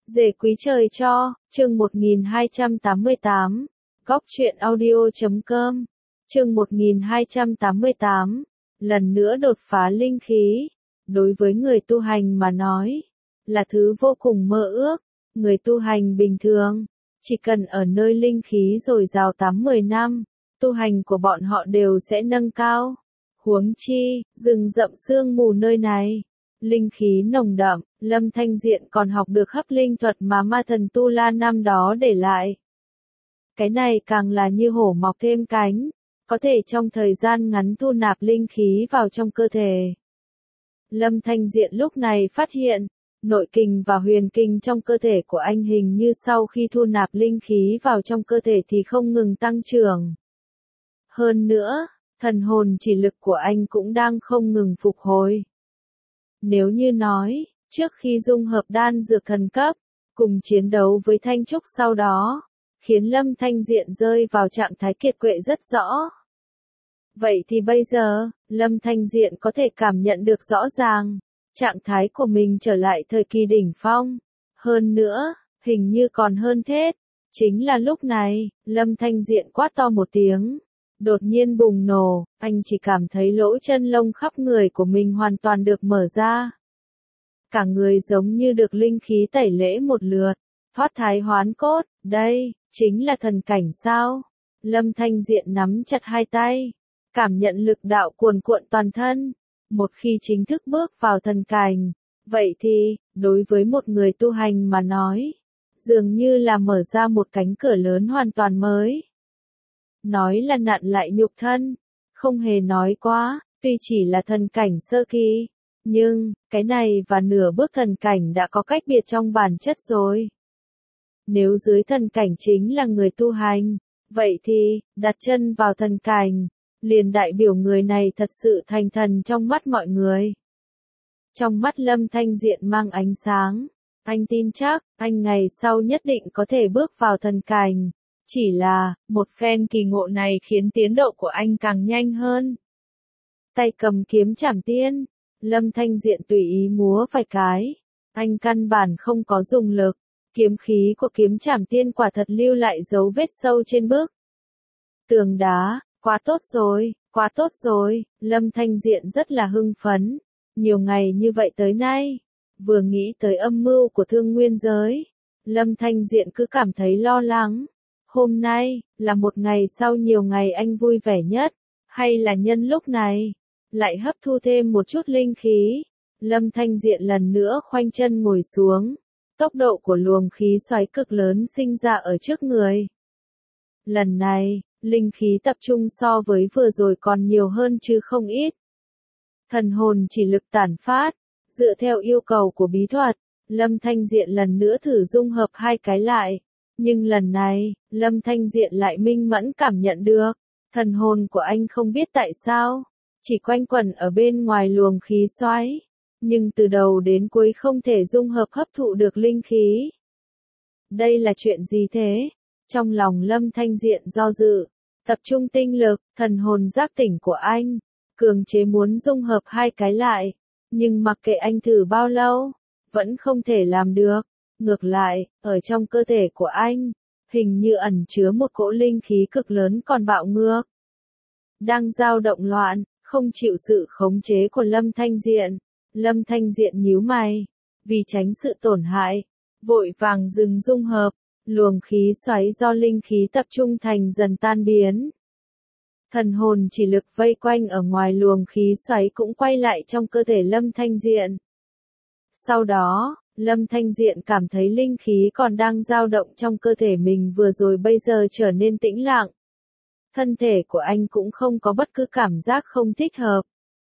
Dề quý trời cho, chương 1288, góc truyện audio.com, chương 1288, lần nữa đột phá linh khí. Đối với người tu hành mà nói, là thứ vô cùng mơ ước. Người tu hành bình thường, chỉ cần ở nơi linh khí dồi dào 8-10 năm, tu hành của bọn họ đều sẽ nâng cao. Huống chi, rừng rậm sương mù nơi này, linh khí nồng đậm, Lâm Thanh Diện còn học được hấp linh thuật mà ma thần Tu La năm đó để lại. Cái này càng là như hổ mọc thêm cánh, có thể trong thời gian ngắn thu nạp linh khí vào trong cơ thể. Lâm Thanh Diện lúc này phát hiện, nội kình và huyền kinh trong cơ thể của anh hình như sau khi thu nạp linh khí vào trong cơ thể thì không ngừng tăng trưởng. Hơn nữa, thần hồn chỉ lực của anh cũng đang không ngừng phục hồi. Nếu như nói, trước khi dung hợp đan dược thần cấp, cùng chiến đấu với Thanh Trúc sau đó, khiến Lâm Thanh Diện rơi vào trạng thái kiệt quệ rất rõ. Vậy thì bây giờ, Lâm Thanh Diện có thể cảm nhận được rõ ràng, trạng thái của mình trở lại thời kỳ đỉnh phong. Hơn nữa, hình như còn hơn thế. Chính là lúc này, Lâm Thanh Diện quát to một tiếng. Đột nhiên bùng nổ, anh chỉ cảm thấy lỗ chân lông khắp người của mình hoàn toàn được mở ra. Cả người giống như được linh khí tẩy lễ một lượt, thoát thái hoán cốt, đây, chính là thần cảnh sao? Lâm Thanh Diện nắm chặt hai tay, cảm nhận lực đạo cuồn cuộn toàn thân. Một khi chính thức bước vào thần cảnh, vậy thì, đối với một người tu hành mà nói, dường như là mở ra một cánh cửa lớn hoàn toàn mới. Nói là nặn lại nhục thân, không hề nói quá, tuy chỉ là thần cảnh sơ kỳ, nhưng, cái này và nửa bước thần cảnh đã có cách biệt trong bản chất rồi. Nếu dưới thần cảnh chính là người tu hành, vậy thì, đặt chân vào thần cảnh, liền đại biểu người này thật sự thành thần trong mắt mọi người. Trong mắt Lâm Thanh Diện mang ánh sáng, anh tin chắc, anh ngày sau nhất định có thể bước vào thần cảnh. Chỉ là, một phen kỳ ngộ này khiến tiến độ của anh càng nhanh hơn. Tay cầm kiếm trảm tiên, Lâm Thanh Diện tùy ý múa vài cái. Anh căn bản không có dùng lực, kiếm khí của kiếm trảm tiên quả thật lưu lại dấu vết sâu trên bức tường đá. Quá tốt rồi, quá tốt rồi, Lâm Thanh Diện rất là hưng phấn. Nhiều ngày như vậy tới nay, vừa nghĩ tới âm mưu của thương nguyên giới, Lâm Thanh Diện cứ cảm thấy lo lắng. Hôm nay, là một ngày sau nhiều ngày anh vui vẻ nhất, hay là nhân lúc này, lại hấp thu thêm một chút linh khí. Lâm Thanh Diện lần nữa khoanh chân ngồi xuống, tốc độ của luồng khí xoáy cực lớn sinh ra ở trước người. Lần này, linh khí tập trung so với vừa rồi còn nhiều hơn chứ không ít. Thần hồn chỉ lực tản phát, dựa theo yêu cầu của bí thuật, Lâm Thanh Diện lần nữa thử dung hợp hai cái lại. Nhưng lần này, Lâm Thanh Diện lại minh mẫn cảm nhận được, thần hồn của anh không biết tại sao, chỉ quanh quẩn ở bên ngoài luồng khí xoáy, nhưng từ đầu đến cuối không thể dung hợp hấp thụ được linh khí. Đây là chuyện gì thế? Trong lòng Lâm Thanh Diện do dự, tập trung tinh lực, thần hồn giác tỉnh của anh, cường chế muốn dung hợp hai cái lại, nhưng mặc kệ anh thử bao lâu, vẫn không thể làm được. Ngược lại, ở trong cơ thể của anh, hình như ẩn chứa một cỗ linh khí cực lớn còn bạo ngược. Đang dao động loạn, không chịu sự khống chế của Lâm Thanh Diện. Lâm Thanh Diện nhíu mày, vì tránh sự tổn hại, vội vàng dừng dung hợp, luồng khí xoáy do linh khí tập trung thành dần tan biến. Thần hồn chỉ lực vây quanh ở ngoài luồng khí xoáy cũng quay lại trong cơ thể Lâm Thanh Diện. Sau đó, Lâm Thanh Diện cảm thấy linh khí còn đang dao động trong cơ thể mình vừa rồi bây giờ trở nên tĩnh lặng. Thân thể của anh cũng không có bất cứ cảm giác không thích hợp.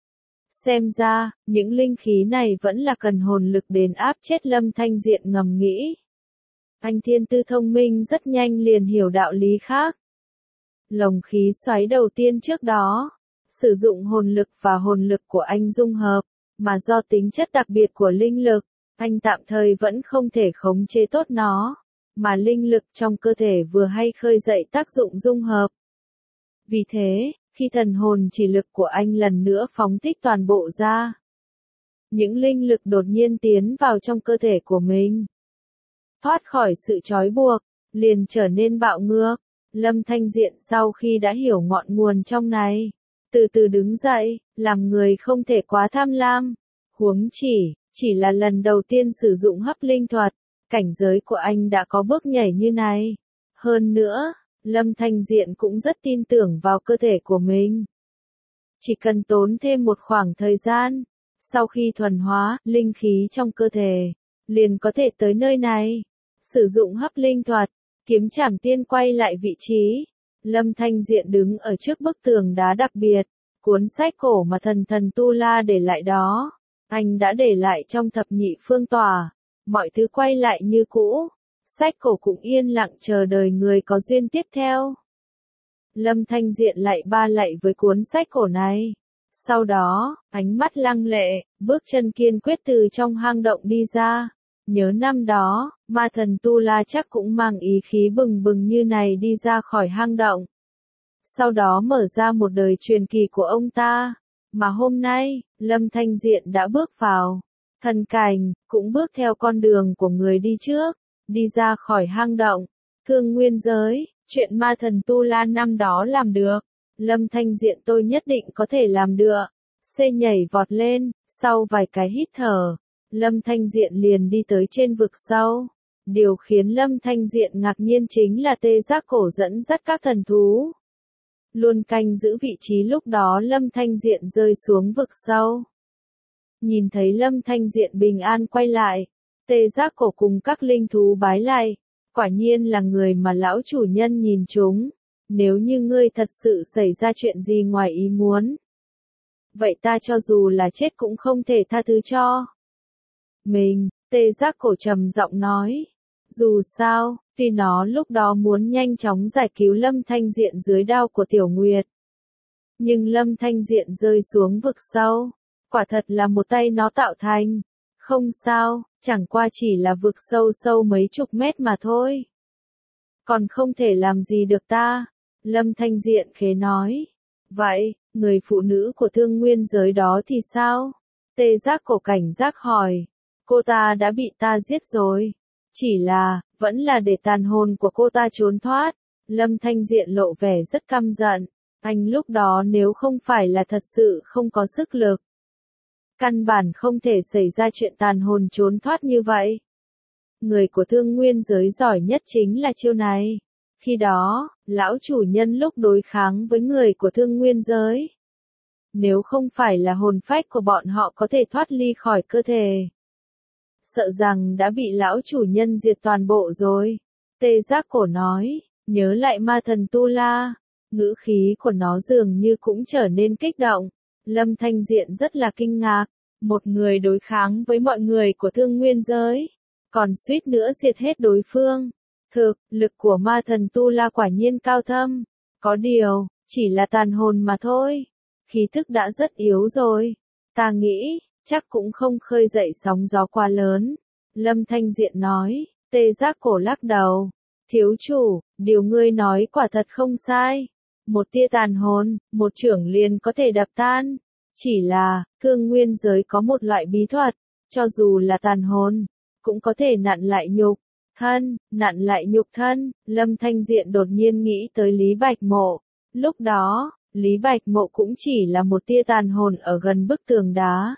Xem ra, những linh khí này vẫn là cần hồn lực đền áp chết Lâm Thanh Diện ngầm nghĩ. Anh thiên tư thông minh rất nhanh liền hiểu đạo lý khác. Lồng khí xoáy đầu tiên trước đó, sử dụng hồn lực và hồn lực của anh dung hợp, mà do tính chất đặc biệt của linh lực, anh tạm thời vẫn không thể khống chế tốt nó, mà linh lực trong cơ thể vừa hay khơi dậy tác dụng dung hợp. Vì thế, khi thần hồn chỉ lực của anh lần nữa phóng thích toàn bộ ra, những linh lực đột nhiên tiến vào trong cơ thể của mình. thoát khỏi sự trói buộc, liền trở nên bạo ngược. Lâm Thanh Diện sau khi đã hiểu ngọn nguồn trong này, từ từ đứng dậy, làm người không thể quá tham lam. Huống chỉ là lần đầu tiên sử dụng hấp linh thuật, cảnh giới của anh đã có bước nhảy như này. Hơn nữa, Lâm Thanh Diện cũng rất tin tưởng vào cơ thể của mình. Chỉ cần tốn thêm một khoảng thời gian, sau khi thuần hóa linh khí trong cơ thể, liền có thể tới nơi này. Sử dụng hấp linh thuật, kiếm trảm tiên quay lại vị trí. Lâm Thanh Diện đứng ở trước bức tường đá đặc biệt, cuốn sách cổ mà thần Tu La để lại đó, anh đã để lại trong thập nhị phương tòa. Mọi thứ quay lại như cũ, sách cổ cũng yên lặng chờ đợi người có duyên tiếp theo. Lâm Thanh Diện lại ba lạy với cuốn sách cổ này. Sau đó, ánh mắt lăng lệ, bước chân kiên quyết từ trong hang động đi ra. Nhớ năm đó, ma thần Tu La chắc cũng mang ý khí bừng bừng như này đi ra khỏi hang động. Sau đó mở ra một đời truyền kỳ của ông ta. Mà hôm nay, Lâm Thanh Diện đã bước vào. Thần cảnh, cũng bước theo con đường của người đi trước, đi ra khỏi hang động. Thương nguyên giới, chuyện ma thần Tu La năm đó làm được. Lâm Thanh Diện tôi nhất định có thể làm được. Xê nhảy vọt lên, sau vài cái hít thở, Lâm Thanh Diện liền đi tới trên vực sâu. Điều khiến Lâm Thanh Diện ngạc nhiên chính là tê giác cổ dẫn dắt các thần thú. Luôn canh giữ vị trí lúc đó Lâm Thanh Diện rơi xuống vực sâu. Nhìn thấy Lâm Thanh Diện bình an quay lại, tê giác cổ cùng các linh thú bái lại. Quả nhiên là người mà lão chủ nhân nhìn chúng. Nếu như ngươi thật sự xảy ra chuyện gì ngoài ý muốn, vậy ta cho dù là chết cũng không thể tha thứ cho mình. Tê giác cổ trầm giọng nói. Dù sao, tuy nó lúc đó muốn nhanh chóng giải cứu Lâm Thanh Diện dưới đao của Tiểu Nguyệt, nhưng Lâm Thanh Diện rơi xuống vực sâu, quả thật là một tay nó tạo thành. Không sao, chẳng qua chỉ là vực sâu sâu mấy chục mét mà thôi. Còn không thể làm gì được ta. Lâm Thanh Diện khẽ nói. Vậy, người phụ nữ của thương nguyên giới đó thì sao? Tê giác cổ cảnh giác hỏi. Cô ta đã bị ta giết rồi. Chỉ là, vẫn là để tàn hồn của cô ta trốn thoát. Lâm Thanh Diện lộ vẻ rất căm giận. Anh lúc đó nếu không phải là thật sự không có sức lực, căn bản không thể xảy ra chuyện tàn hồn trốn thoát như vậy. Người của thương nguyên giới giỏi nhất chính là chiêu này. Khi đó, lão chủ nhân lúc đối kháng với người của thương nguyên giới, nếu không phải là hồn phách của bọn họ có thể thoát ly khỏi cơ thể, sợ rằng đã bị lão chủ nhân diệt toàn bộ rồi. Tê giác cổ nói, nhớ lại ma thần Tu La, ngữ khí của nó dường như cũng trở nên kích động. Lâm Thanh Diện rất là kinh ngạc, một người đối kháng với mọi người của thương nguyên giới, còn suýt nữa diệt hết đối phương. Thực lực của ma thần Tu La quả nhiên cao thâm, có điều, chỉ là tàn hồn mà thôi. Khí thức đã rất yếu rồi, ta nghĩ, chắc cũng không khơi dậy sóng gió quá lớn. Lâm Thanh Diện nói. Tê giác cổ lắc đầu. Thiếu chủ, điều ngươi nói quả thật không sai. Một tia tàn hồn, một chưởng liền có thể đập tan. Chỉ là, thương nguyên giới có một loại bí thuật, cho dù là tàn hồn, cũng có thể nặn lại nhục thân, nặn lại nhục thân. Lâm Thanh Diện đột nhiên nghĩ tới Lý Bạch Mộ. Lúc đó, Lý Bạch Mộ cũng chỉ là một tia tàn hồn ở gần bức tường đá.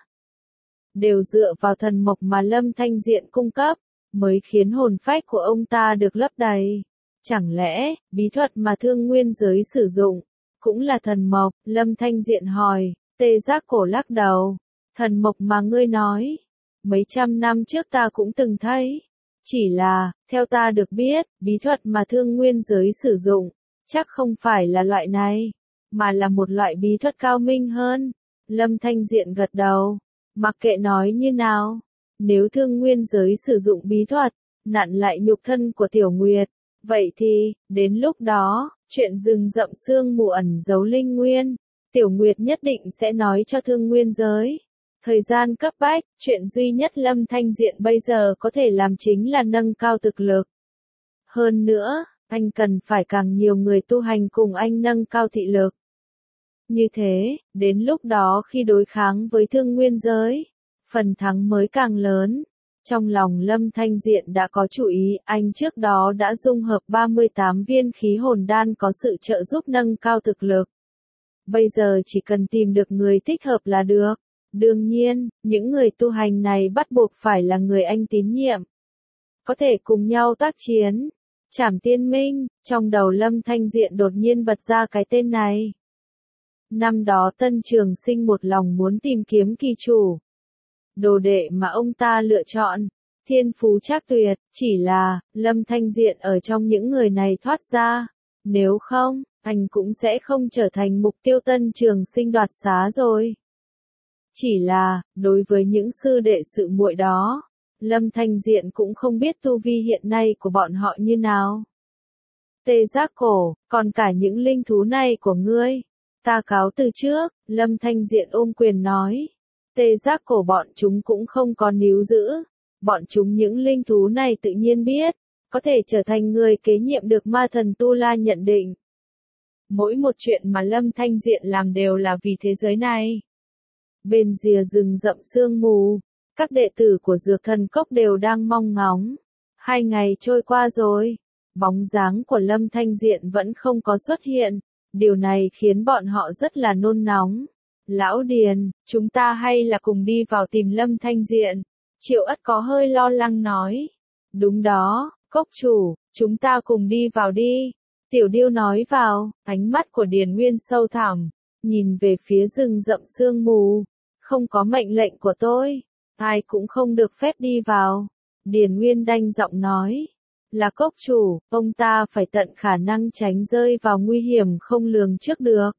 Đều dựa vào thần mộc mà Lâm Thanh Diện cung cấp, mới khiến hồn phách của ông ta được lấp đầy. Chẳng lẽ, bí thuật mà thương nguyên giới sử dụng, cũng là thần mộc? Lâm Thanh Diện hỏi. Tê giác cổ lắc đầu. Thần mộc mà ngươi nói, mấy trăm năm trước ta cũng từng thấy. Chỉ là, theo ta được biết, bí thuật mà thương nguyên giới sử dụng, chắc không phải là loại này, mà là một loại bí thuật cao minh hơn. Lâm Thanh Diện gật đầu. Mặc kệ nói như nào, nếu thương nguyên giới sử dụng bí thuật, nặn lại nhục thân của Tiểu Nguyệt, vậy thì, đến lúc đó, chuyện rừng rậm sương mù ẩn giấu linh nguyên, Tiểu Nguyệt nhất định sẽ nói cho thương nguyên giới. Thời gian cấp bách, chuyện duy nhất Lâm Thanh Diện bây giờ có thể làm chính là nâng cao thực lực. Hơn nữa, anh cần phải càng nhiều người tu hành cùng anh nâng cao thị lực. Như thế, đến lúc đó khi đối kháng với thương nguyên giới, phần thắng mới càng lớn. Trong lòng Lâm Thanh Diện đã có chủ ý, anh trước đó đã dung hợp 38 viên khí hồn đan có sự trợ giúp nâng cao thực lực. Bây giờ chỉ cần tìm được người thích hợp là được. Đương nhiên, những người tu hành này bắt buộc phải là người anh tín nhiệm. Có thể cùng nhau tác chiến. Trảm Tiên Minh, trong đầu Lâm Thanh Diện đột nhiên bật ra cái tên này. Năm đó Tân Trường Sinh một lòng muốn tìm kiếm kỳ chủ. Đồ đệ mà ông ta lựa chọn, thiên phú trác tuyệt, chỉ là, Lâm Thanh Diện ở trong những người này thoát ra. Nếu không, anh cũng sẽ không trở thành mục tiêu Tân Trường Sinh đoạt xá rồi. Chỉ là, đối với những sư đệ sự muội đó, Lâm Thanh Diện cũng không biết tu vi hiện nay của bọn họ như nào. Tê Giác Cổ, còn cả những linh thú này của ngươi, ta cáo từ trước, Lâm Thanh Diện ôm quyền nói. Tê Giác Cổ bọn chúng cũng không có níu giữ, bọn chúng những linh thú này tự nhiên biết, có thể trở thành người kế nhiệm được ma thần Tu La nhận định. Mỗi một chuyện mà Lâm Thanh Diện làm đều là vì thế giới này. Bên rìa rừng rậm sương mù, các đệ tử của Dược Thần Cốc đều đang mong ngóng. 2 ngày trôi qua rồi, bóng dáng của Lâm Thanh Diện vẫn không có xuất hiện, điều này khiến bọn họ rất là nôn nóng. Lão Điền, chúng ta hay là cùng đi vào tìm Lâm Thanh Diện? Triệu Ất có hơi lo lắng nói. Đúng đó, Cốc chủ, chúng ta cùng đi vào đi. Tiểu Điêu nói vào, ánh mắt của Điền Nguyên sâu thẳm, nhìn về phía rừng rậm sương mù. Không có mệnh lệnh của tôi, ai cũng không được phép đi vào. Điền Nguyên đanh giọng nói. Là Cốc chủ, ông ta phải tận khả năng tránh rơi vào nguy hiểm không lường trước được.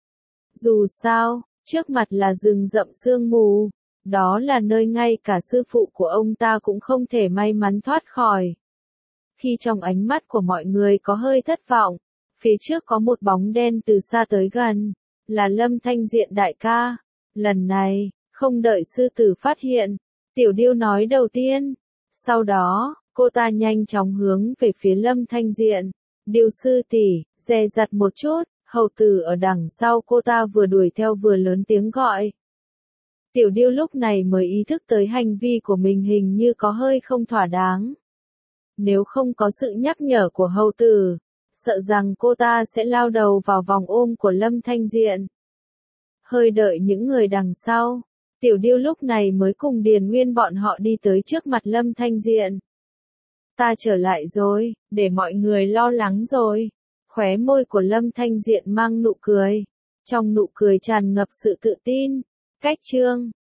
Dù sao, trước mặt là rừng rậm sương mù, đó là nơi ngay cả sư phụ của ông ta cũng không thể may mắn thoát khỏi. Khi trong ánh mắt của mọi người có hơi thất vọng, phía trước có một bóng đen từ xa tới gần, là Lâm Thanh Diện đại ca. Lần này, không đợi sư tử phát hiện, Tiểu Điêu nói đầu tiên. Sau đó, cô ta nhanh chóng hướng về phía Lâm Thanh Diện. Điêu sư tỷ, dè dặt một chút, hầu tử ở đằng sau cô ta vừa đuổi theo vừa lớn tiếng gọi. Tiểu Điêu lúc này mới ý thức tới hành vi của mình hình như có hơi không thỏa đáng. Nếu không có sự nhắc nhở của hầu tử, sợ rằng cô ta sẽ lao đầu vào vòng ôm của Lâm Thanh Diện. Hơi đợi những người đằng sau, Tiểu Điêu lúc này mới cùng Điền Nguyên bọn họ đi tới trước mặt Lâm Thanh Diện. Ta trở lại rồi, để mọi người lo lắng rồi. Khóe môi của Lâm Thanh Diện mang nụ cười. Trong nụ cười tràn ngập sự tự tin. Cách chương